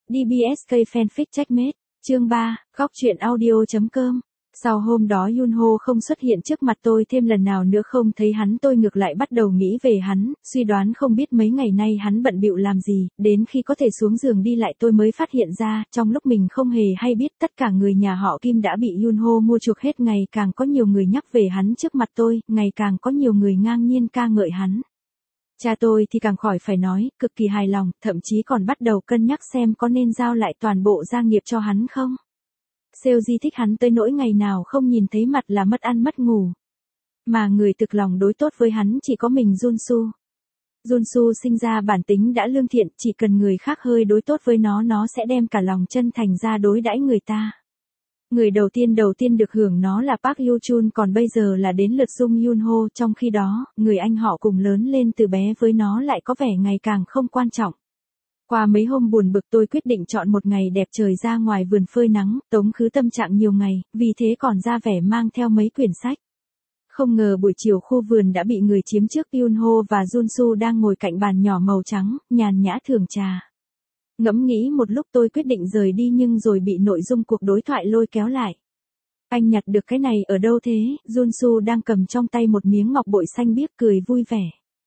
DBSK Fanfic Checkmate, chương 3, góc truyện audio.com. Sau hôm đó Yunho không xuất hiện trước mặt tôi thêm lần nào nữa, không thấy hắn tôi ngược lại bắt đầu nghĩ về hắn, suy đoán không biết mấy ngày nay hắn bận bịu làm gì, đến khi có thể xuống giường đi lại tôi mới phát hiện ra, trong lúc mình không hề hay biết tất cả người nhà họ Kim đã bị Yunho mua chuộc hết, ngày càng có nhiều người nhắc về hắn trước mặt tôi, ngày càng có nhiều người ngang nhiên ca ngợi hắn. Cha tôi thì càng khỏi phải nói, cực kỳ hài lòng, thậm chí còn bắt đầu cân nhắc xem có nên giao lại toàn bộ gia nghiệp cho hắn không. Seoji thích hắn tới nỗi ngày nào không nhìn thấy mặt là mất ăn mất ngủ. Mà người thực lòng đối tốt với hắn chỉ có mình Junsu. Junsu sinh ra bản tính đã lương thiện, chỉ cần người khác hơi đối tốt với nó sẽ đem cả lòng chân thành ra đối đãi người ta. Người đầu tiên được hưởng nó là Park Yoo-chun, còn bây giờ là đến lượt Jung Yunho, trong khi đó, người anh họ cùng lớn lên từ bé với nó lại có vẻ ngày càng không quan trọng. Qua mấy hôm buồn bực tôi quyết định chọn một ngày đẹp trời ra ngoài vườn phơi nắng, tống khứ tâm trạng nhiều ngày, vì thế còn ra vẻ mang theo mấy quyển sách. Không ngờ buổi chiều khu vườn đã bị người chiếm trước. Yunho và Junsu đang ngồi cạnh bàn nhỏ màu trắng, nhàn nhã thưởng trà. Ngẫm nghĩ một lúc tôi quyết định rời đi, nhưng rồi bị nội dung cuộc đối thoại lôi kéo lại. Anh nhặt được cái này ở đâu thế? Junsu đang cầm trong tay một miếng ngọc bội xanh biếc cười vui vẻ.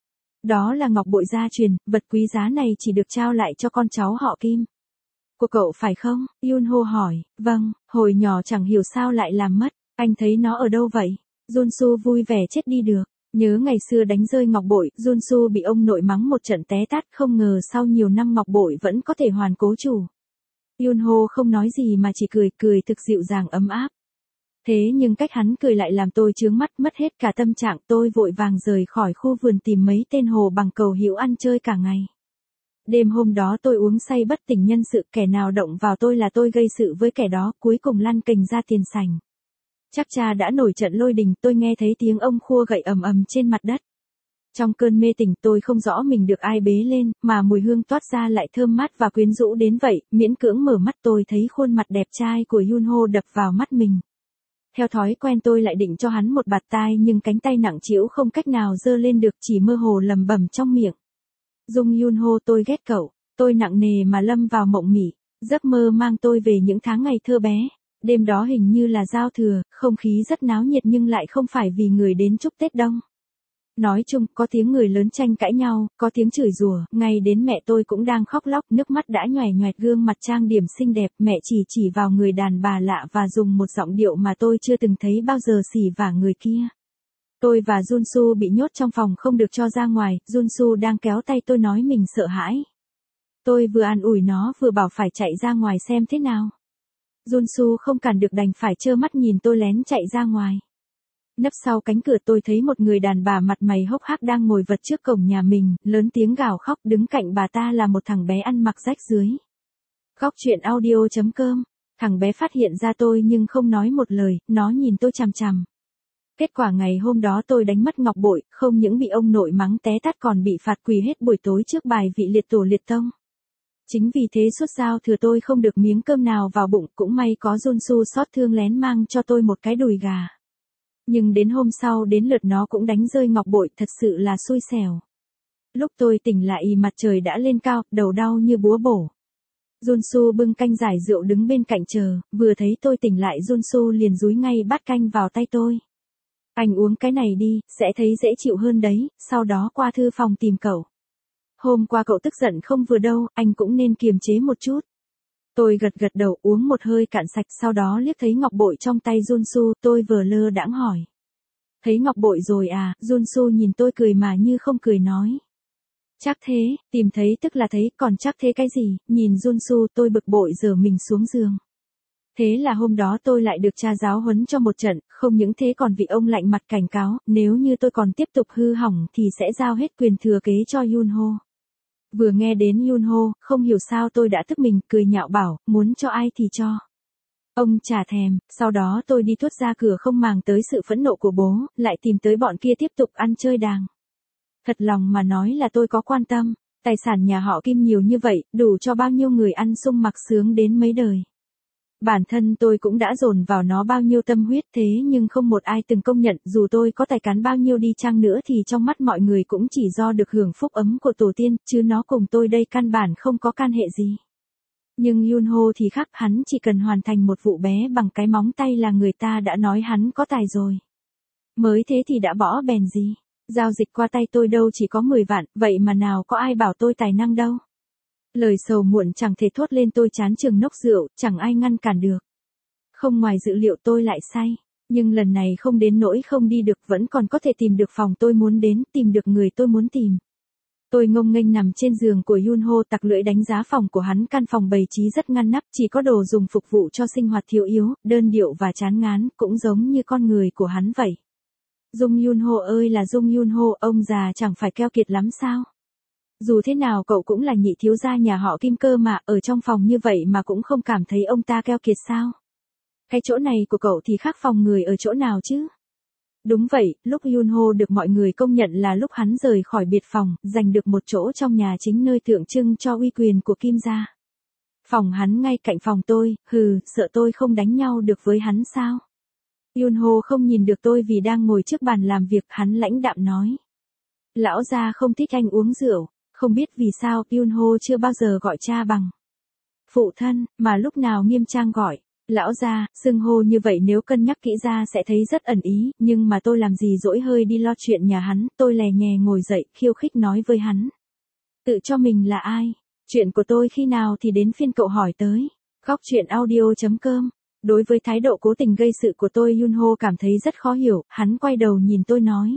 Đó là ngọc bội gia truyền, vật quý giá này chỉ được trao lại cho con cháu họ Kim. Của cậu phải không? Yunho hỏi. Vâng, hồi nhỏ chẳng hiểu sao lại làm mất. Anh thấy nó ở đâu vậy? Junsu vui vẻ chết đi được. Nhớ ngày xưa đánh rơi ngọc bội, Junsu bị ông nội mắng một trận té tát, không ngờ sau nhiều năm ngọc bội vẫn có thể hoàn cố chủ. Yunho không nói gì mà chỉ cười thực dịu dàng ấm áp. Thế nhưng cách hắn cười lại làm tôi chướng mắt, mất hết cả tâm trạng. Tôi vội vàng rời khỏi khu vườn tìm mấy tên hồ bằng cầu hữu ăn chơi cả ngày. Đêm hôm đó tôi uống say bất tỉnh nhân sự, kẻ nào động vào tôi là tôi gây sự với kẻ đó, cuối cùng lăn kềnh ra tiền sảnh. Chắc cha đã nổi trận lôi đình, tôi nghe thấy tiếng ông khua gậy ầm ầm trên mặt đất. Trong cơn mê tỉnh tôi không rõ mình được ai bế lên, mà mùi hương toát ra lại thơm mát và quyến rũ đến vậy, miễn cưỡng mở mắt tôi thấy khuôn mặt đẹp trai của Yunho đập vào mắt mình. Theo thói quen tôi lại định cho hắn một bạt tai, nhưng cánh tay nặng trĩu không cách nào giơ lên được, chỉ mơ hồ lẩm bẩm trong miệng. Jung Yunho, tôi ghét cậu. Tôi nặng nề mà lâm vào mộng mị. Giấc mơ mang tôi về những tháng ngày thơ bé. Đêm đó hình như là giao thừa, không khí rất náo nhiệt nhưng lại không phải vì người đến chúc Tết đông. Nói chung, có tiếng người lớn tranh cãi nhau, có tiếng chửi rủa, ngay đến mẹ tôi cũng đang khóc lóc, nước mắt đã nhoẻn nhoẹt gương mặt trang điểm xinh đẹp. Mẹ chỉ vào người đàn bà lạ và dùng một giọng điệu mà tôi chưa từng thấy bao giờ xỉ vả người kia. Tôi và Junsu bị nhốt trong phòng không được cho ra ngoài, Junsu đang kéo tay tôi nói mình sợ hãi. Tôi vừa an ủi nó vừa bảo phải chạy ra ngoài xem thế nào. Junsu không cản được đành phải trơ mắt nhìn tôi lén chạy ra ngoài. Nấp sau cánh cửa tôi thấy một người đàn bà mặt mày hốc hác đang ngồi vật trước cổng nhà mình, lớn tiếng gào khóc, đứng cạnh bà ta là một thằng bé ăn mặc rách rưới. Góc truyện audio.com. Thằng bé phát hiện ra tôi nhưng không nói một lời, nó nhìn tôi chằm chằm. Kết quả ngày hôm đó tôi đánh mất ngọc bội, không những bị ông nội mắng té tát còn bị phạt quỳ hết buổi tối trước bài vị liệt tổ liệt tông. Chính vì thế suốt giao thừa tôi không được miếng cơm nào vào bụng, cũng may có Junsu xót thương lén mang cho tôi một cái đùi gà. Nhưng đến hôm sau đến lượt nó cũng đánh rơi ngọc bội, thật sự là xui xẻo. Lúc tôi tỉnh lại mặt trời đã lên cao, đầu đau như búa bổ. Junsu bưng canh giải rượu đứng bên cạnh chờ, vừa thấy tôi tỉnh lại Junsu liền dúi ngay bát canh vào tay tôi. Anh uống cái này đi, sẽ thấy dễ chịu hơn đấy, sau đó qua thư phòng tìm cậu. Hôm qua cậu tức giận không vừa đâu, anh cũng nên kiềm chế một chút. Tôi gật đầu uống một hơi cạn sạch, sau đó liếc thấy ngọc bội trong tay Junsu, tôi vờ lơ đãng hỏi. Thấy ngọc bội rồi à? Junsu nhìn tôi cười mà như không cười nói. Chắc thế, tìm thấy tức là thấy, còn chắc thế cái gì? Nhìn Junsu tôi bực bội giở mình xuống giường. Thế là hôm đó tôi lại được cha giáo huấn cho một trận, không những thế còn vì ông lạnh mặt cảnh cáo, nếu như tôi còn tiếp tục hư hỏng thì sẽ giao hết quyền thừa kế cho Yunho. Vừa nghe đến Yunho, không hiểu sao tôi đã tức mình, cười nhạo bảo, muốn cho ai thì cho. Ông chả thèm, sau đó tôi đi tuốt ra cửa không màng tới sự phẫn nộ của bố, lại tìm tới bọn kia tiếp tục ăn chơi đàng. Thật lòng mà nói là tôi có quan tâm, tài sản nhà họ Kim nhiều như vậy, đủ cho bao nhiêu người ăn sung mặc sướng đến mấy đời. Bản thân tôi cũng đã dồn vào nó bao nhiêu tâm huyết, thế nhưng không một ai từng công nhận, dù tôi có tài cán bao nhiêu đi chăng nữa thì trong mắt mọi người cũng chỉ do được hưởng phúc ấm của tổ tiên, chứ nó cùng tôi đây căn bản không có can hệ gì. Nhưng Yunho thì khác, hắn chỉ cần hoàn thành một vụ bé bằng cái móng tay là người ta đã nói hắn có tài rồi. Mới thế thì đã bỏ bèn gì. Giao dịch qua tay tôi đâu chỉ có 10 vạn, vậy mà nào có ai bảo tôi tài năng đâu. Lời sầu muộn chẳng thể thốt lên, tôi chán chừng nốc rượu, chẳng ai ngăn cản được. Không ngoài dự liệu tôi lại say, nhưng lần này không đến nỗi không đi được, vẫn còn có thể tìm được phòng tôi muốn đến, tìm được người tôi muốn tìm. Tôi ngông nghênh nằm trên giường của Yunho, tặc lưỡi đánh giá phòng của hắn. Căn phòng bày trí rất ngăn nắp, chỉ có đồ dùng phục vụ cho sinh hoạt thiếu yếu, đơn điệu và chán ngán, cũng giống như con người của hắn vậy. Dung Yunho ơi là Dung Yunho, ông già chẳng phải keo kiệt lắm sao? Dù thế nào cậu cũng là nhị thiếu gia nhà họ Kim cơ mà, ở trong phòng như vậy mà cũng không cảm thấy ông ta keo kiệt sao? Cái chỗ này của cậu thì khác phòng người ở chỗ nào chứ? Đúng vậy, lúc Yunho được mọi người công nhận là lúc hắn rời khỏi biệt phòng, giành được một chỗ trong nhà chính nơi tượng trưng cho uy quyền của Kim gia. Phòng hắn ngay cạnh phòng tôi, sợ tôi không đánh nhau được với hắn sao? Yunho không nhìn được tôi vì đang ngồi trước bàn làm việc, hắn lãnh đạm nói. Lão gia không thích anh uống rượu, không biết vì sao Yunho chưa bao giờ gọi cha bằng phụ thân, mà lúc nào nghiêm trang gọi lão gia. Xưng hô như vậy nếu cân nhắc kỹ ra sẽ thấy rất ẩn ý, nhưng mà tôi làm gì dỗi hơi đi lo chuyện nhà hắn. Tôi lè nhè ngồi dậy, khiêu khích nói với hắn. Tự cho mình là ai? Chuyện của tôi khi nào thì đến phiên cậu hỏi tới. Góc truyện audio.com. Đối với thái độ cố tình gây sự của tôi, Yunho cảm thấy rất khó hiểu, hắn quay đầu nhìn tôi nói.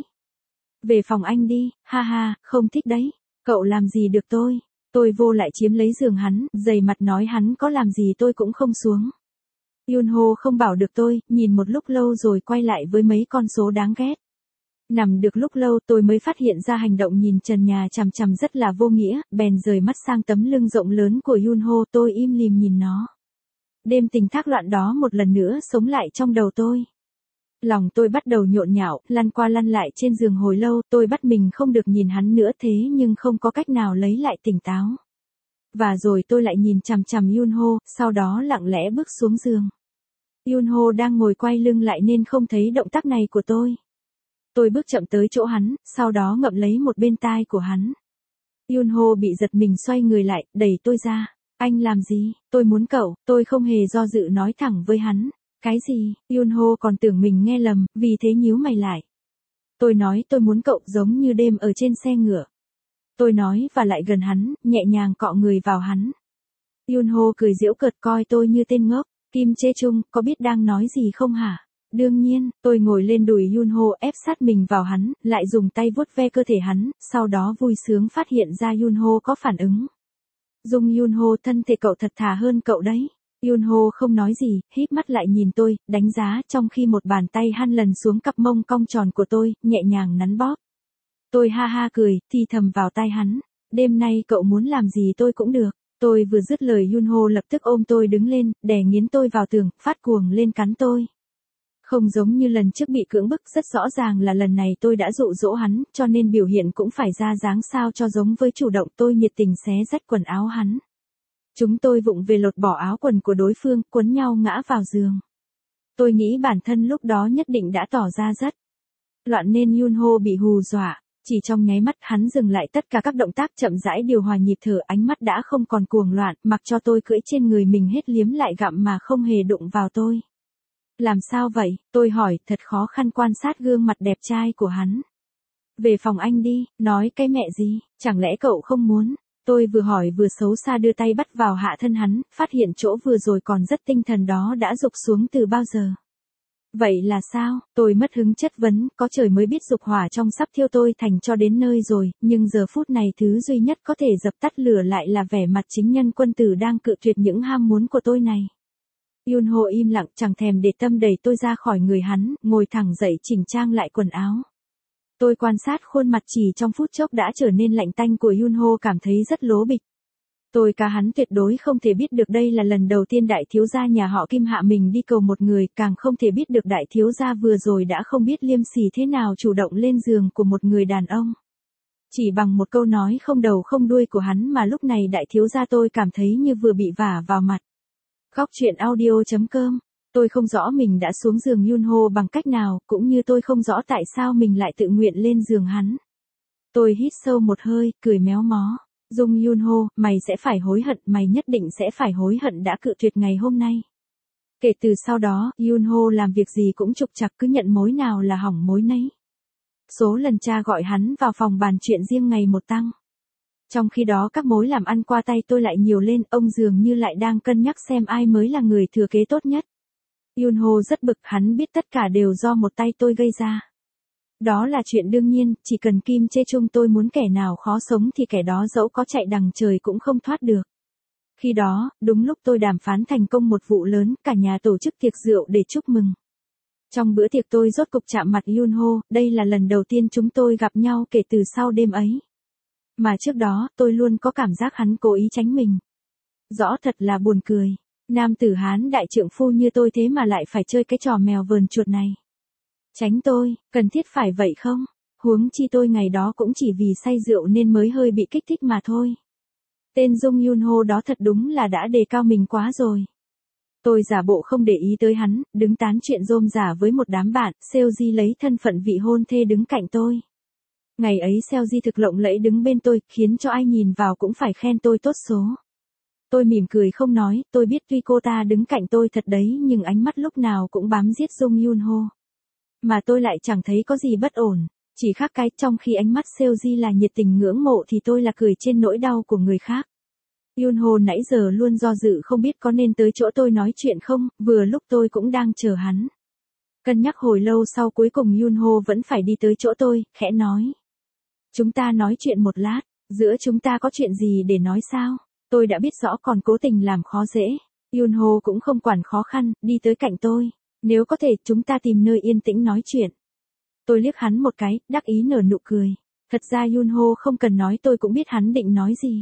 Về phòng anh đi, ha ha, không thích đấy. Cậu làm gì được tôi? Tôi vô lại chiếm lấy giường hắn, dày mặt nói hắn có làm gì tôi cũng không xuống. Yunho không bảo được tôi, nhìn một lúc lâu rồi quay lại với mấy con số đáng ghét. Nằm được lúc lâu tôi mới phát hiện ra hành động nhìn trần nhà chằm chằm rất là vô nghĩa, bèn rời mắt sang tấm lưng rộng lớn của Yunho. Tôi im lìm nhìn nó. Đêm tình thác loạn đó một lần nữa sống lại trong đầu tôi. Lòng tôi bắt đầu nhộn nhạo, lăn qua lăn lại trên giường hồi lâu. Tôi bắt mình không được nhìn hắn nữa, thế nhưng không có cách nào lấy lại tỉnh táo. Và rồi tôi lại nhìn chằm chằm Yunho, sau đó lặng lẽ bước xuống giường. Yunho đang ngồi quay lưng lại nên không thấy động tác này của tôi. Tôi bước chậm tới chỗ hắn, sau đó ngậm lấy một bên tai của hắn. Yunho bị giật mình xoay người lại, đẩy tôi ra. Anh làm gì? Tôi muốn cậu. Tôi không hề do dự nói thẳng với hắn. Cái gì? Yunho còn tưởng mình nghe lầm, vì thế nhíu mày lại. Tôi nói tôi muốn cậu, giống như đêm ở trên xe ngựa. Tôi nói và lại gần hắn, nhẹ nhàng cọ người vào hắn. Yunho cười giễu cợt coi tôi như tên ngốc. Kim Chê Chung, có biết đang nói gì không hả? Đương nhiên, tôi ngồi lên đùi Yunho ép sát mình vào hắn, lại dùng tay vuốt ve cơ thể hắn, sau đó vui sướng phát hiện ra Yunho có phản ứng. Dung Yunho, thân thể cậu thật thà hơn cậu đấy. Yunho không nói gì, híp mắt lại nhìn tôi, đánh giá, trong khi một bàn tay hắn lần xuống cặp mông cong tròn của tôi, nhẹ nhàng nắn bóp. Tôi ha ha cười, thì thầm vào tai hắn. Đêm nay cậu muốn làm gì tôi cũng được. Tôi vừa dứt lời Yunho lập tức ôm tôi đứng lên, đè nghiến tôi vào tường, phát cuồng lên cắn tôi. Không giống như lần trước bị cưỡng bức, rất rõ ràng là lần này tôi đã dụ dỗ hắn, cho nên biểu hiện cũng phải ra dáng sao cho giống với chủ động. Tôi nhiệt tình xé rách quần áo hắn. Chúng tôi vụng về lột bỏ áo quần của đối phương, quấn nhau ngã vào giường. Tôi nghĩ bản thân lúc đó nhất định đã tỏ ra rất loạn nên Yunho bị hù dọa. Chỉ trong nháy mắt hắn dừng lại tất cả các động tác, chậm rãi điều hòa nhịp thở, ánh mắt đã không còn cuồng loạn, mặc cho tôi cưỡi trên người mình hết liếm lại gặm mà không hề đụng vào tôi. Làm sao vậy? Tôi hỏi, thật khó khăn quan sát gương mặt đẹp trai của hắn. Về phòng anh đi, nói cái mẹ gì, chẳng lẽ cậu không muốn? Tôi vừa hỏi vừa xấu xa đưa tay bắt vào hạ thân hắn, phát hiện chỗ vừa rồi còn rất tinh thần đó đã rục xuống từ bao giờ. Vậy là sao? Tôi mất hứng chất vấn, có trời mới biết dục hỏa trong sắp thiêu tôi thành cho đến nơi rồi, nhưng giờ phút này thứ duy nhất có thể dập tắt lửa lại là vẻ mặt chính nhân quân tử đang cự tuyệt những ham muốn của tôi này. Yunho im lặng, chẳng thèm để tâm, đẩy tôi ra khỏi người hắn, ngồi thẳng dậy chỉnh trang lại quần áo. Tôi quan sát khuôn mặt chỉ trong phút chốc đã trở nên lạnh tanh của Yunho, cảm thấy rất lố bịch. Tôi cá hắn tuyệt đối không thể biết được đây là lần đầu tiên đại thiếu gia nhà họ Kim hạ mình đi cầu một người, càng không thể biết được đại thiếu gia vừa rồi đã không biết liêm sỉ thế nào chủ động lên giường của một người đàn ông. Chỉ bằng một câu nói không đầu không đuôi của hắn mà lúc này đại thiếu gia tôi cảm thấy như vừa bị vả vào mặt. Góc truyện audio.com. Tôi không rõ mình đã xuống giường Yunho bằng cách nào, cũng như tôi không rõ tại sao mình lại tự nguyện lên giường hắn. Tôi hít sâu một hơi, cười méo mó. Jung Yunho, mày sẽ phải hối hận, mày nhất định sẽ phải hối hận đã cự tuyệt ngày hôm nay. Kể từ sau đó, Yunho làm việc gì cũng trục trặc, cứ nhận mối nào là hỏng mối nấy. Số lần cha gọi hắn vào phòng bàn chuyện riêng ngày một tăng. Trong khi đó các mối làm ăn qua tay tôi lại nhiều lên, ông dường như lại đang cân nhắc xem ai mới là người thừa kế tốt nhất. Yunho rất bực, hắn biết tất cả đều do một tay tôi gây ra. Đó là chuyện đương nhiên, chỉ cần Kim chê chung tôi muốn kẻ nào khó sống thì kẻ đó dẫu có chạy đằng trời cũng không thoát được. Khi đó, đúng lúc tôi đàm phán thành công một vụ lớn, cả nhà tổ chức tiệc rượu để chúc mừng. Trong bữa tiệc tôi rốt cục chạm mặt Yunho, đây là lần đầu tiên chúng tôi gặp nhau kể từ sau đêm ấy. Mà trước đó, tôi luôn có cảm giác hắn cố ý tránh mình. Rõ thật là buồn cười. Nam tử Hán đại trượng phu như tôi thế mà lại phải chơi cái trò mèo vờn chuột này. Tránh tôi, cần thiết phải vậy không? Huống chi tôi ngày đó cũng chỉ vì say rượu nên mới hơi bị kích thích mà thôi. Tên Jung Yunho đó thật đúng là đã đề cao mình quá rồi. Tôi giả bộ không để ý tới hắn, đứng tán chuyện rôm rả với một đám bạn, Seoji lấy thân phận vị hôn thê đứng cạnh tôi. Ngày ấy Seoji thực lộng lẫy đứng bên tôi, khiến cho ai nhìn vào cũng phải khen tôi tốt số. Tôi mỉm cười không nói, tôi biết tuy cô ta đứng cạnh tôi thật đấy nhưng ánh mắt lúc nào cũng bám giết Jung Yunho. Mà tôi lại chẳng thấy có gì bất ổn, chỉ khác cái trong khi ánh mắt Seoji là nhiệt tình ngưỡng mộ thì tôi là cười trên nỗi đau của người khác. Yunho nãy giờ luôn do dự không biết có nên tới chỗ tôi nói chuyện không, vừa lúc tôi cũng đang chờ hắn. Cân nhắc hồi lâu sau cuối cùng Yunho vẫn phải đi tới chỗ tôi, khẽ nói. Chúng ta nói chuyện một lát, giữa chúng ta có chuyện gì để nói sao? Tôi đã biết rõ còn cố tình làm khó dễ. Yunho cũng không quản khó khăn, đi tới cạnh tôi. Nếu có thể chúng ta tìm nơi yên tĩnh nói chuyện. Tôi liếc hắn một cái, đắc ý nở nụ cười. Thật ra Yunho không cần nói tôi cũng biết hắn định nói gì.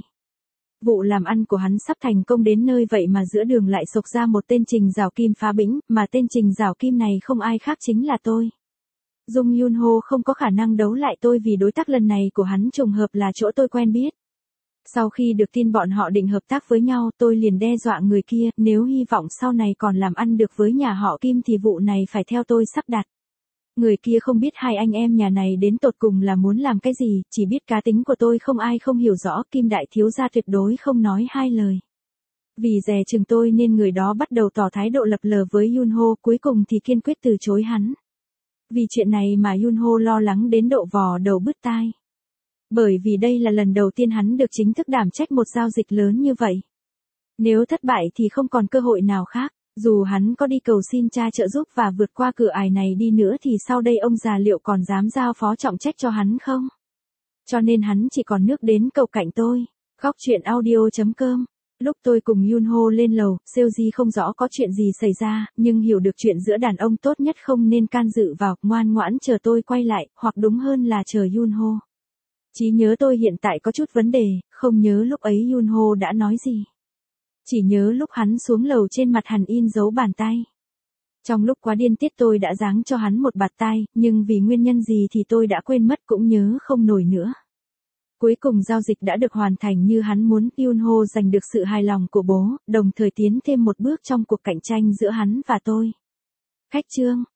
Vụ làm ăn của hắn sắp thành công đến nơi vậy mà giữa đường lại xộc ra một tên Trình Giảo Kim phá bĩnh, mà tên Trình Giảo Kim này không ai khác chính là tôi. Jung Yunho không có khả năng đấu lại tôi vì đối tác lần này của hắn trùng hợp là chỗ tôi quen biết. Sau khi được tin bọn họ định hợp tác với nhau, tôi liền đe dọa người kia, nếu hy vọng sau này còn làm ăn được với nhà họ Kim thì vụ này phải theo tôi sắp đặt. Người kia không biết hai anh em nhà này đến tột cùng là muốn làm cái gì, chỉ biết cá tính của tôi không ai không hiểu rõ, Kim đại thiếu gia tuyệt đối không nói hai lời. Vì dè chừng tôi nên người đó bắt đầu tỏ thái độ lập lờ với Yunho, cuối cùng thì kiên quyết từ chối hắn. Vì chuyện này mà Yunho lo lắng đến độ vò đầu bứt tai. Bởi vì đây là lần đầu tiên hắn được chính thức đảm trách một giao dịch lớn như vậy. Nếu thất bại thì không còn cơ hội nào khác, dù hắn có đi cầu xin cha trợ giúp và vượt qua cửa ải này đi nữa thì sau đây ông già liệu còn dám giao phó trọng trách cho hắn không? Cho nên hắn chỉ còn nước đến cầu cạnh tôi. Góc truyện audio.com. Lúc tôi cùng Yunho lên lầu, Seoji không rõ có chuyện gì xảy ra, nhưng hiểu được chuyện giữa đàn ông tốt nhất không nên can dự vào, ngoan ngoãn chờ tôi quay lại, hoặc đúng hơn là chờ Yunho. Trí nhớ tôi hiện tại có chút vấn đề, không nhớ lúc ấy Yunho đã nói gì. Chỉ nhớ lúc hắn xuống lầu trên mặt hắn in dấu bàn tay. Trong lúc quá điên tiết tôi đã giáng cho hắn một bạt tai, nhưng vì nguyên nhân gì thì tôi đã quên mất cũng nhớ không nổi nữa. Cuối cùng giao dịch đã được hoàn thành như hắn muốn, Yunho giành được sự hài lòng của bố, đồng thời tiến thêm một bước trong cuộc cạnh tranh giữa hắn và tôi. Khách chương.